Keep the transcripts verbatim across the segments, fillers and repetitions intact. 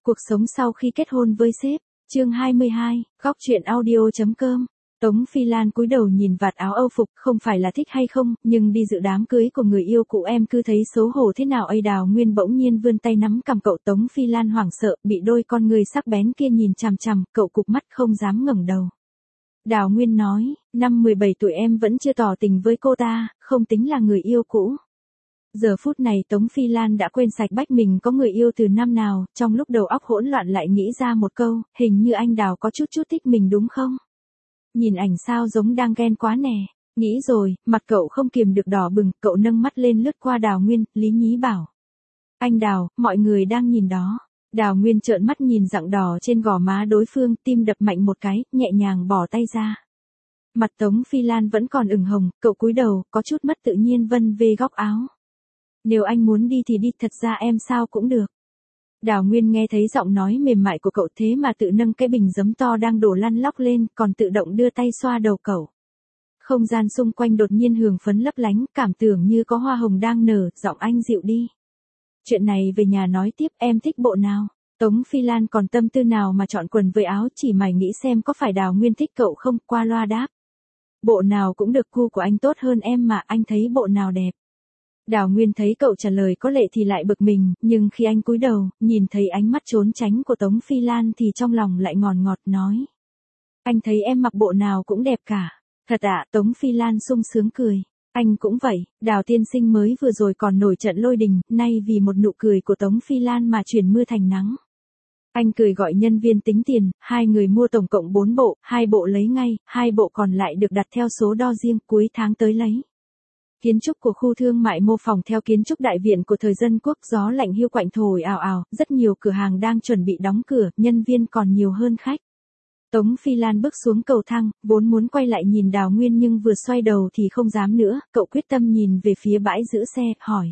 Cuộc sống sau khi kết hôn với sếp, chương hai mươi hai, góc truyện audio.com. Tống Phi Lan cúi đầu nhìn vạt áo Âu phục, không phải là thích hay không, nhưng đi dự đám cưới của người yêu cũ em cứ thấy xấu hổ thế nào ấy. Đào Nguyên bỗng nhiên vươn tay nắm cằm cậu. Tống Phi Lan hoảng sợ, bị đôi con người sắc bén kia nhìn chằm chằm, cậu cụp mắt không dám ngẩng đầu. Đào Nguyên nói, năm mười bảy tuổi em vẫn chưa tỏ tình với cô ta, không tính là người yêu cũ. Giờ phút này Tống Phi Lan đã quên sạch bách mình có người yêu từ năm nào, trong lúc đầu óc hỗn loạn lại nghĩ ra một câu, hình như anh Đào có chút chút thích mình đúng không? Nhìn ảnh sao giống đang ghen quá nè. Nghĩ rồi, mặt cậu không kiềm được đỏ bừng, cậu nâng mắt lên lướt qua Đào Nguyên, lý nhí bảo. Anh Đào, mọi người đang nhìn đó. Đào Nguyên trợn mắt nhìn rạng đỏ trên gò má đối phương, tim đập mạnh một cái, nhẹ nhàng bỏ tay ra. Mặt Tống Phi Lan vẫn còn ửng hồng, cậu cúi đầu, có chút mất tự nhiên vân về góc áo. Nếu anh muốn đi thì đi, thật ra em sao cũng được. Đào Nguyên nghe thấy giọng nói mềm mại của cậu thế mà tự nâng cái bình giấm to đang đổ lăn lóc lên, còn tự động đưa tay xoa đầu cậu. Không gian xung quanh đột nhiên hường phấn lấp lánh, cảm tưởng như có hoa hồng đang nở, giọng anh dịu đi. Chuyện này về nhà nói tiếp, em thích bộ nào? Tống Phi Lan còn tâm tư nào mà chọn quần với áo, chỉ mày nghĩ xem có phải Đào Nguyên thích cậu không, qua loa đáp. Bộ nào cũng được, gu của anh tốt hơn em mà, anh thấy bộ nào đẹp? Đào Nguyên thấy cậu trả lời có lệ thì lại bực mình, nhưng khi anh cúi đầu, nhìn thấy ánh mắt trốn tránh của Tống Phi Lan thì trong lòng lại ngọt ngọt nói. Anh thấy em mặc bộ nào cũng đẹp cả. Thật ạ, Tống Phi Lan sung sướng cười. Anh cũng vậy, Đào tiên sinh mới vừa rồi còn nổi trận lôi đình, nay vì một nụ cười của Tống Phi Lan mà chuyển mưa thành nắng. Anh cười gọi nhân viên tính tiền, hai người mua tổng cộng bốn bộ, hai bộ lấy ngay, hai bộ còn lại được đặt theo số đo riêng, cuối tháng tới lấy. Kiến trúc của khu thương mại mô phỏng theo kiến trúc đại viện của thời dân quốc, gió lạnh hiu quạnh thổi ào ào, rất nhiều cửa hàng đang chuẩn bị đóng cửa, nhân viên còn nhiều hơn khách. Tống Phi Lan bước xuống cầu thang, vốn muốn quay lại nhìn Đào Nguyên nhưng vừa xoay đầu thì không dám nữa, cậu quyết tâm nhìn về phía bãi giữ xe, hỏi.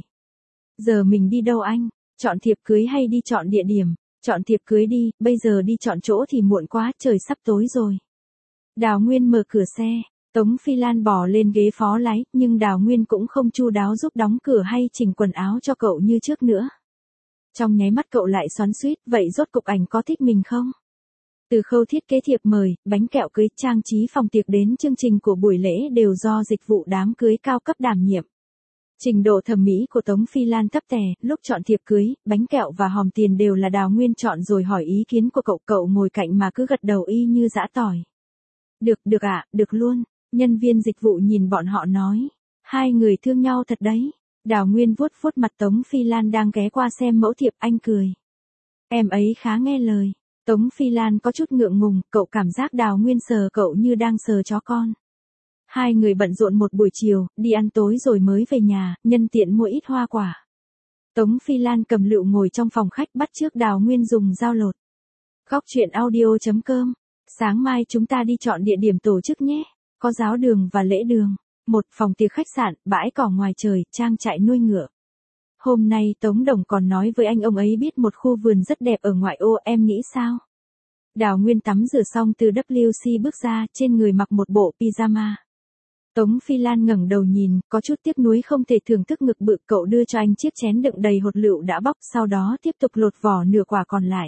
Giờ mình đi đâu anh? Chọn thiệp cưới hay đi chọn địa điểm? Chọn thiệp cưới đi, bây giờ đi chọn chỗ thì muộn quá, trời sắp tối rồi. Đào Nguyên mở cửa xe. Tống Phi Lan bò lên ghế phó lái, nhưng Đào Nguyên cũng không chu đáo giúp đóng cửa hay chỉnh quần áo cho cậu như trước nữa. Trong nháy mắt cậu lại xoắn xuýt, vậy rốt cục ảnh có thích mình không? Từ khâu thiết kế thiệp mời, bánh kẹo cưới, trang trí phòng tiệc đến chương trình của buổi lễ đều do dịch vụ đám cưới cao cấp đảm nhiệm. Trình độ thẩm mỹ của Tống Phi Lan thấp tè, lúc chọn thiệp cưới, bánh kẹo và hòm tiền đều là Đào Nguyên chọn rồi hỏi ý kiến của cậu, cậu ngồi cạnh mà cứ gật đầu y như giã tỏi. Được, được ạ, được luôn. Nhân viên dịch vụ nhìn bọn họ nói. Hai người thương nhau thật đấy. Đào Nguyên vuốt vuốt mặt Tống Phi Lan đang ghé qua xem mẫu thiệp, anh cười. Em ấy khá nghe lời. Tống Phi Lan có chút ngượng ngùng, cậu cảm giác Đào Nguyên sờ cậu như đang sờ chó con. Hai người bận rộn một buổi chiều, đi ăn tối rồi mới về nhà, nhân tiện mua ít hoa quả. Tống Phi Lan cầm lựu ngồi trong phòng khách bắt chước Đào Nguyên dùng dao lột. Góc truyện audio.com. Sáng mai chúng ta đi chọn địa điểm tổ chức nhé. Có giáo đường và lễ đường. Một phòng tiệc khách sạn, bãi cỏ ngoài trời, trang trại nuôi ngựa. Hôm nay Tống Đồng còn nói với anh ông ấy biết một khu vườn rất đẹp ở ngoại ô, em nghĩ sao? Đào Nguyên tắm rửa xong từ vê kép xê bước ra, trên người mặc một bộ pyjama. Tống Phi Lan ngẩng đầu nhìn, có chút tiếc nuối không thể thưởng thức ngực bự, cậu đưa cho anh chiếc chén đựng đầy hột lựu đã bóc, sau đó tiếp tục lột vỏ nửa quả còn lại.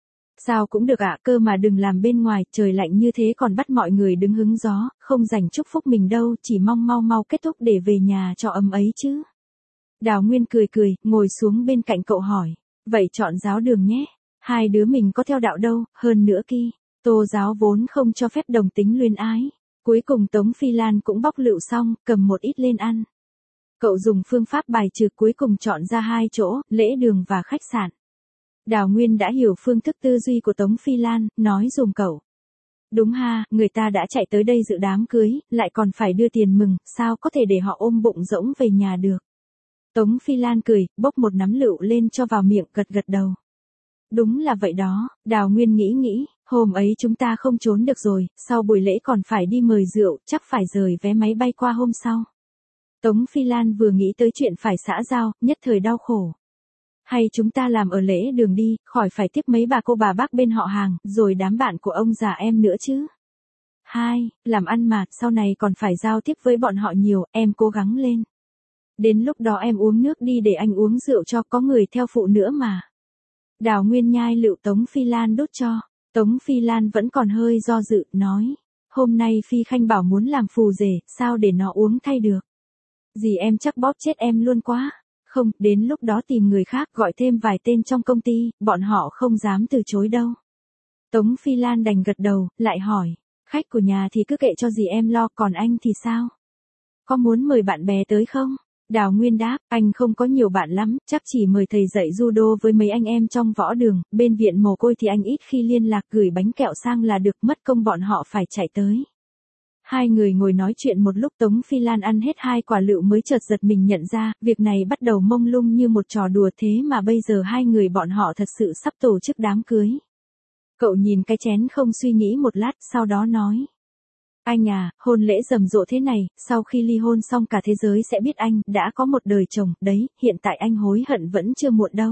Sao cũng được ạ, cơ mà đừng làm bên ngoài, trời lạnh như thế còn bắt mọi người đứng hứng gió, không dành chúc phúc mình đâu, chỉ mong mau mau kết thúc để về nhà cho ấm ấy chứ. Đào Nguyên cười cười, ngồi xuống bên cạnh cậu hỏi, vậy chọn giáo đường nhé, hai đứa mình có theo đạo đâu, hơn nữa kia, Tô giáo vốn không cho phép đồng tính luyến ái. Cuối cùng Tống Phi Lan cũng bóc lựu xong, cầm một ít lên ăn. Cậu dùng phương pháp bài trừ, cuối cùng chọn ra hai chỗ, lễ đường và khách sạn. Đào Nguyên đã hiểu phương thức tư duy của Tống Phi Lan, nói dùm cậu. Đúng ha, người ta đã chạy tới đây dự đám cưới, lại còn phải đưa tiền mừng, sao có thể để họ ôm bụng rỗng về nhà được. Tống Phi Lan cười, bốc một nắm lựu lên cho vào miệng, gật gật đầu. Đúng là vậy đó, Đào Nguyên nghĩ nghĩ, hôm ấy chúng ta không trốn được rồi, sau buổi lễ còn phải đi mời rượu, chắc phải rời vé máy bay qua hôm sau. Tống Phi Lan vừa nghĩ tới chuyện phải xã giao, nhất thời đau khổ. Hay chúng ta làm ở lễ đường đi, khỏi phải tiếp mấy bà cô bà bác bên họ hàng, rồi đám bạn của ông già em nữa chứ. Hai, làm ăn mà, sau này còn phải giao tiếp với bọn họ nhiều, em cố gắng lên. Đến lúc đó em uống nước đi để anh uống rượu cho, có người theo phụ nữa mà. Đào Nguyên nhai lựu Tống Phi Lan đút cho. Tống Phi Lan vẫn còn hơi do dự, nói. Hôm nay Phi Khanh bảo muốn làm phù rể, sao để nó uống thay được. Dì em chắc bóp chết em luôn quá. Không, đến lúc đó tìm người khác gọi thêm vài tên trong công ty, bọn họ không dám từ chối đâu. Tống Phi Lan đành gật đầu, lại hỏi. Khách của nhà thì cứ kệ cho dì em lo, còn anh thì sao? Có muốn mời bạn bè tới không? Đào Nguyên đáp, anh không có nhiều bạn lắm, chắc chỉ mời thầy dạy judo với mấy anh em trong võ đường, bên viện mồ côi thì anh ít khi liên lạc, gửi bánh kẹo sang là được, mất công bọn họ phải chạy tới. Hai người ngồi nói chuyện một lúc, Tống Phi Lan ăn hết hai quả lựu mới chợt giật mình nhận ra, việc này bắt đầu mông lung như một trò đùa, thế mà bây giờ hai người bọn họ thật sự sắp tổ chức đám cưới. Cậu nhìn cái chén không, suy nghĩ một lát, sau đó nói. Anh à, hôn lễ rầm rộ thế này, sau khi ly hôn xong cả thế giới sẽ biết anh đã có một đời chồng, đấy, hiện tại anh hối hận vẫn chưa muộn đâu.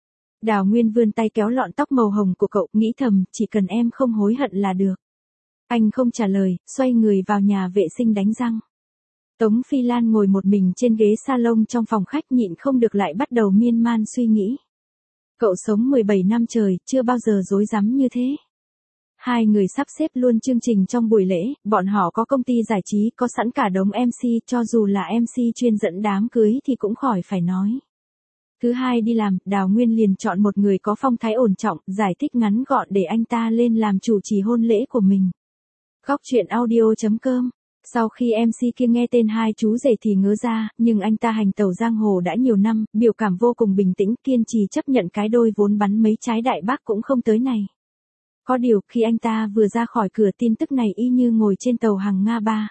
Đào Nguyên vươn tay kéo lọn tóc màu hồng của cậu, nghĩ thầm, chỉ cần em không hối hận là được. Anh không trả lời, xoay người vào nhà vệ sinh đánh răng. Tống Phi Lan ngồi một mình trên ghế salon trong phòng khách, nhịn không được lại bắt đầu miên man suy nghĩ. Cậu sống mười bảy năm trời, chưa bao giờ rối rắm như thế. Hai người sắp xếp luôn chương trình trong buổi lễ, bọn họ có công ty giải trí, có sẵn cả đống em xê, cho dù là em xê chuyên dẫn đám cưới thì cũng khỏi phải nói. Thứ hai đi làm, Đào Nguyên liền chọn một người có phong thái ổn trọng, giải thích ngắn gọn để anh ta lên làm chủ trì hôn lễ của mình. Góc truyện audio chấm com. Sau khi em xê kia nghe tên hai chú rể thì ngớ ra, nhưng anh ta hành tẩu giang hồ đã nhiều năm, biểu cảm vô cùng bình tĩnh, kiên trì chấp nhận cái đôi vốn bắn mấy trái đại bác cũng không tới này. Có điều, khi anh ta vừa ra khỏi cửa, tin tức này y như ngồi trên tàu hàng Nga ba.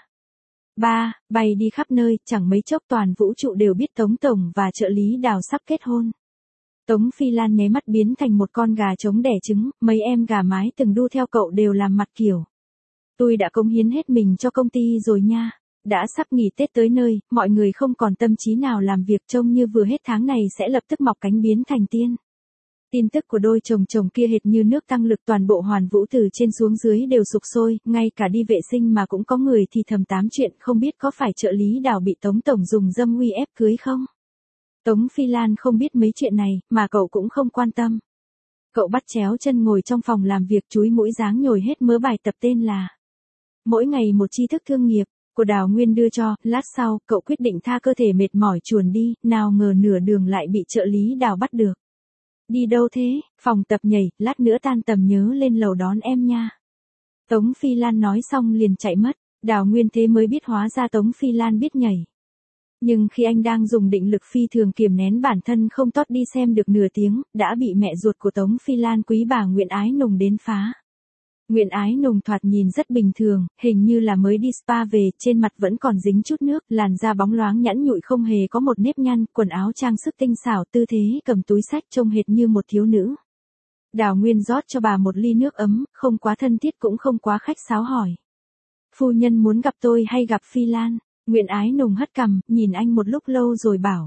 Ba, bay đi khắp nơi, chẳng mấy chốc toàn vũ trụ đều biết Tống Tổng và trợ lý Đào sắp kết hôn. Tống Phi Lan nháy mắt biến thành một con gà trống đẻ trứng, mấy em gà mái từng đu theo cậu đều làm mặt kiểu. Tôi đã cống hiến hết mình cho công ty rồi nha. Đã sắp nghỉ Tết tới nơi, mọi người không còn tâm trí nào làm việc, trông như vừa hết tháng này sẽ lập tức mọc cánh biến thành tiên. Tin tức của đôi chồng chồng kia hệt như nước tăng lực, toàn bộ Hoàn Vũ từ trên xuống dưới đều sục sôi, ngay cả đi vệ sinh mà cũng có người thì thầm tám chuyện, không biết có phải trợ lý Đào bị Tống Tổng dùng dâm uy ép cưới không? Tống Phi Lan không biết mấy chuyện này, mà cậu cũng không quan tâm. Cậu bắt chéo chân ngồi trong phòng làm việc, chúi mũi dáng nhồi hết mớ bài tập tên là Mỗi ngày một tri thức thương nghiệp, của Đào Nguyên đưa cho. Lát sau, cậu quyết định tha cơ thể mệt mỏi chuồn đi, nào ngờ nửa đường lại bị trợ lý Đào bắt được. Đi đâu thế? Phòng tập nhảy, lát nữa tan tầm nhớ lên lầu đón em nha. Tống Phi Lan nói xong liền chạy mất. Đào Nguyên thế mới biết hóa ra Tống Phi Lan biết nhảy. Nhưng khi anh đang dùng định lực phi thường kiềm nén bản thân không tót đi xem được nửa tiếng, đã bị mẹ ruột của Tống Phi Lan, quý bà Nguyễn Ái Nùng đến phá. Nguyễn Ái Nùng thoạt nhìn rất bình thường, hình như là mới đi spa về, trên mặt vẫn còn dính chút nước, làn da bóng loáng nhẵn nhụi không hề có một nếp nhăn, quần áo trang sức tinh xảo, tư thế cầm túi xách trông hệt như một thiếu nữ. Đào Nguyên rót cho bà một ly nước ấm, không quá thân thiết cũng không quá khách sáo hỏi. Phu nhân muốn gặp tôi hay gặp Phi Lan? Nguyễn Ái Nùng hất cằm, nhìn anh một lúc lâu rồi bảo.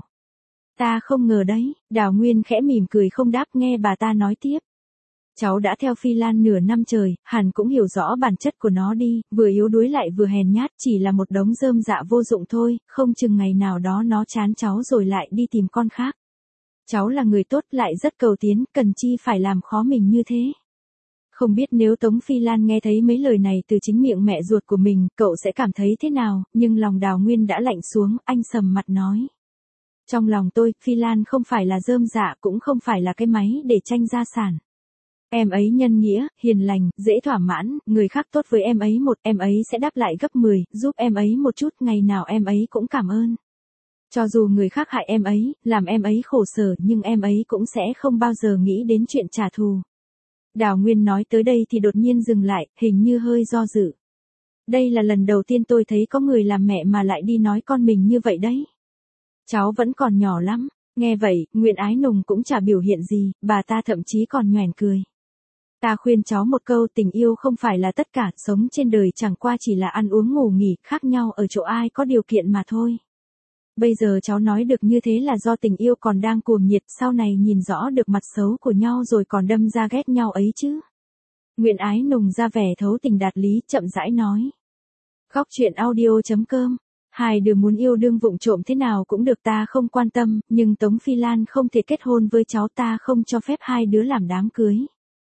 Ta không ngờ đấy. Đào Nguyên khẽ mỉm cười không đáp, nghe bà ta nói tiếp. Cháu đã theo Phi Lan nửa năm trời, hẳn cũng hiểu rõ bản chất của nó đi, vừa yếu đuối lại vừa hèn nhát, chỉ là một đống rơm dạ vô dụng thôi, không chừng ngày nào đó nó chán cháu rồi lại đi tìm con khác. Cháu là người tốt lại rất cầu tiến, cần chi phải làm khó mình như thế. Không biết nếu Tống Phi Lan nghe thấy mấy lời này từ chính miệng mẹ ruột của mình, cậu sẽ cảm thấy thế nào, nhưng lòng Đào Nguyên đã lạnh xuống, anh sầm mặt nói. Trong lòng tôi, Phi Lan không phải là rơm dạ, cũng không phải là cái máy để tranh gia sản. Em ấy nhân nghĩa, hiền lành, dễ thỏa mãn, người khác tốt với em ấy một, em ấy sẽ đáp lại gấp mười, giúp em ấy một chút, ngày nào em ấy cũng cảm ơn. Cho dù người khác hại em ấy, làm em ấy khổ sở, nhưng em ấy cũng sẽ không bao giờ nghĩ đến chuyện trả thù. Đào Nguyên nói tới đây thì đột nhiên dừng lại, hình như hơi do dự. Đây là lần đầu tiên tôi thấy có người làm mẹ mà lại đi nói con mình như vậy đấy. Cháu vẫn còn nhỏ lắm. Nghe vậy, Nguyễn Ái Nùng cũng chả biểu hiện gì, bà ta thậm chí còn nhoẻn cười. Ta khuyên cháu một câu, tình yêu không phải là tất cả, sống trên đời chẳng qua chỉ là ăn uống ngủ nghỉ, khác nhau ở chỗ ai có điều kiện mà thôi. Bây giờ cháu nói được như thế là do tình yêu còn đang cuồng nhiệt, sau này nhìn rõ được mặt xấu của nhau rồi còn đâm ra ghét nhau ấy chứ. Nguyễn Ái Nùng ra vẻ thấu tình đạt lý, chậm rãi nói. Góc truyện audio chấm com Hai đứa muốn yêu đương vụng trộm thế nào cũng được ta không quan tâm, nhưng Tống Phi Lan không thể kết hôn với cháu, ta không cho phép hai đứa làm đám cưới.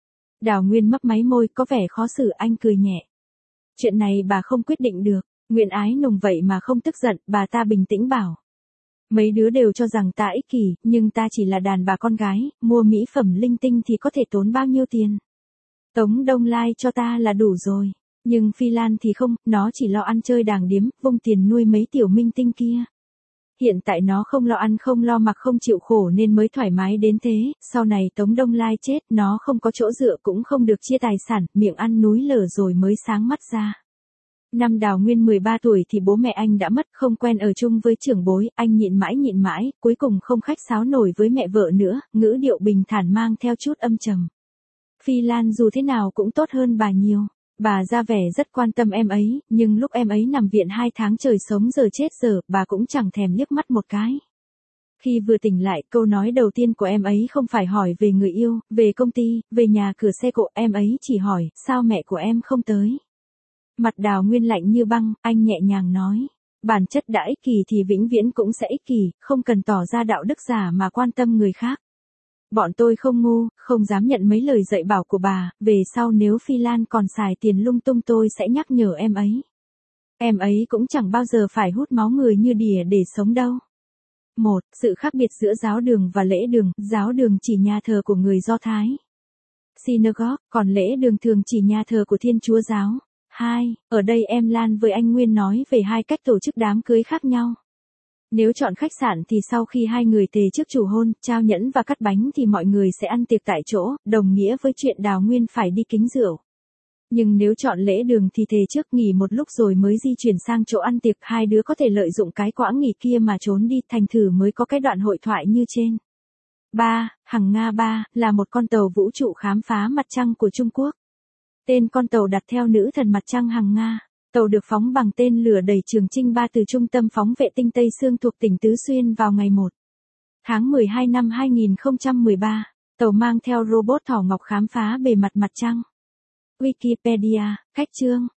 Đào Nguyên mấp máy môi, có vẻ khó xử, anh cười nhẹ. Chuyện này bà không quyết định được. Nguyện Ái Nùng vậy mà không tức giận, bà ta bình tĩnh bảo. Mấy đứa đều cho rằng ta ích kỷ, nhưng ta chỉ là đàn bà con gái, mua mỹ phẩm linh tinh thì có thể tốn bao nhiêu tiền. Tống Đông Lai cho ta là đủ rồi. Nhưng Phi Lan thì không, nó chỉ lo ăn chơi đàng điếm, vung tiền nuôi mấy tiểu minh tinh kia. Hiện tại nó không lo ăn không lo mặc không chịu khổ nên mới thoải mái đến thế, sau này Tống Đông Lai chết, nó không có chỗ dựa cũng không được chia tài sản, miệng ăn núi lở rồi mới sáng mắt ra. Năm Đào Nguyên mười ba tuổi thì bố mẹ anh đã mất, không quen ở chung với trưởng bối, anh nhịn mãi nhịn mãi, cuối cùng không khách sáo nổi với mẹ vợ nữa, ngữ điệu bình thản mang theo chút âm trầm. Phi Lan dù thế nào cũng tốt hơn bà nhiều. Bà ra vẻ rất quan tâm em ấy, nhưng lúc em ấy nằm viện hai tháng trời sống giờ chết giờ, bà cũng chẳng thèm liếc mắt một cái. Khi vừa tỉnh lại, câu nói đầu tiên của em ấy không phải hỏi về người yêu, về công ty, về nhà cửa xe cộ, em ấy chỉ hỏi, sao mẹ của em không tới? Mặt Đào Nguyên lạnh như băng, anh nhẹ nhàng nói. Bản chất đã ích kỷ thì vĩnh viễn cũng sẽ ích kỷ, không cần tỏ ra đạo đức giả mà quan tâm người khác. Bọn tôi không ngu, không dám nhận mấy lời dạy bảo của bà, về sau nếu Phi Lan còn xài tiền lung tung tôi sẽ nhắc nhở em ấy. Em ấy cũng chẳng bao giờ phải hút máu người như đỉa để sống đâu. Một, sự khác biệt giữa giáo đường và lễ đường, giáo đường chỉ nhà thờ của người Do Thái. Synagogue, còn lễ đường thường chỉ nhà thờ của Thiên Chúa giáo. Hai, ở đây em Lan với anh Nguyên nói về hai cách tổ chức đám cưới khác nhau. Nếu chọn khách sạn thì sau khi hai người thề trước chủ hôn, trao nhẫn và cắt bánh thì mọi người sẽ ăn tiệc tại chỗ, đồng nghĩa với chuyện Đào Nguyên phải đi kính rượu. Nhưng nếu chọn lễ đường thì thề trước nghỉ một lúc rồi mới di chuyển sang chỗ ăn tiệc, hai đứa có thể lợi dụng cái quãng nghỉ kia mà trốn đi, thành thử mới có cái đoạn hội thoại như trên. ba. Hằng Nga ba là một con tàu vũ trụ khám phá mặt trăng của Trung Quốc. Tên con tàu đặt theo nữ thần mặt trăng Hằng Nga. Tàu được phóng bằng tên lửa đẩy Trường Chinh ba từ trung tâm phóng vệ tinh Tây Sương thuộc tỉnh Tứ Xuyên vào ngày một tháng mười hai năm hai nghìn không trăm mười ba. Tàu mang theo robot Thỏ Ngọc khám phá bề mặt mặt trăng. Wikipedia, cách chương.